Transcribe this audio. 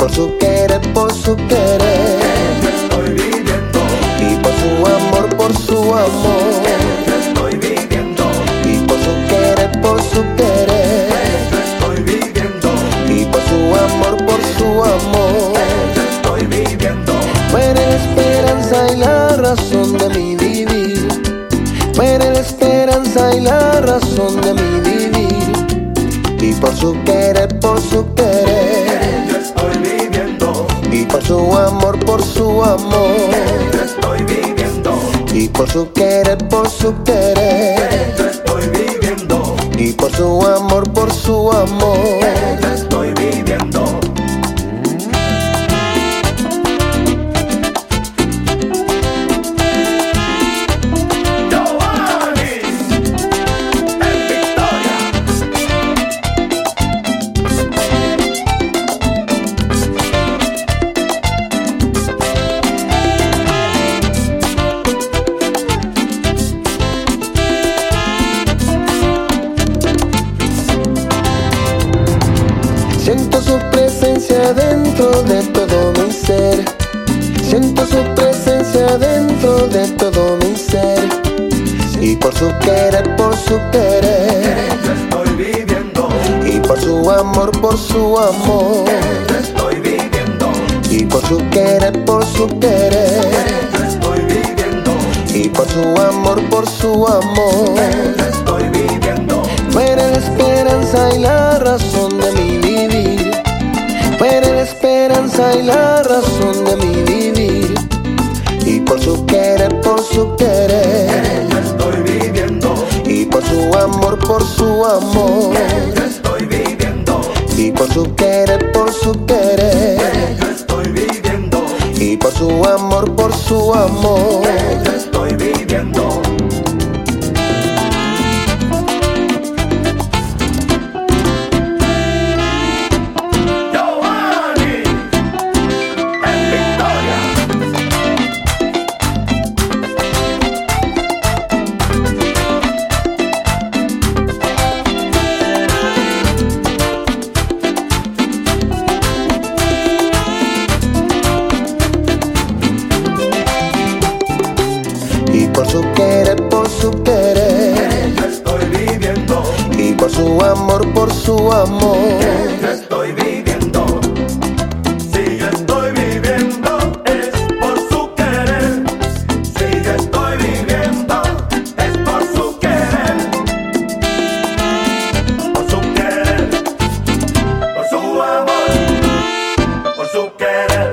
por su querer, por su querer. Yo estoy viviendo. Y por su amor, por su amor. Yo estoy viviendo. Y por su querer, por su querer. Yo estoy viviendo. Y por su amor, por su amor. Yo estoy viviendo. Tú eres la esperanza y la razón de mi vivir. Tú eres la esperanza y la razón de mi vivir. Y por su querer, por su querer. Yo estoy viviendo. Y por su amor, por su amor. Yo estoy viviendo. Y por su querer, por su querer. Yo estoy viviendo. Y por su amor, por su amor. Yo estoy viviendo. Siento su presencia dentro de todo mi ser. Siento su presencia dentro de todo mi ser. Y por su querer, por su querer. Yo estoy viviendo. Y por su amor, por su amor. Yo estoy viviendo. Y por su querer, por su querer. Yo estoy viviendo. Y por su amor, por su amor. Yo estoy viviendo. Tú eres la esperanza y la razón de mi vivir. Tú eres la esperanza y la razón de mi vivir. Y por su querer, por su querer. Yo estoy viviendo. Y por su amor, por su amor. Yo estoy viviendo. Y por su querer, por su querer. Yo estoy viviendo. Y por su amor, por su amor. Yo estoy viviendo. Giovanni en Victoria. Y por su querer, por su querer. Yo estoy viviendo. Y por su amor, por su amor. Yo estoy viviendo. Si yo estoy viviendo es por su querer. Si yo estoy viviendo es por su querer. Por su querer. Por su amor. Por su querer.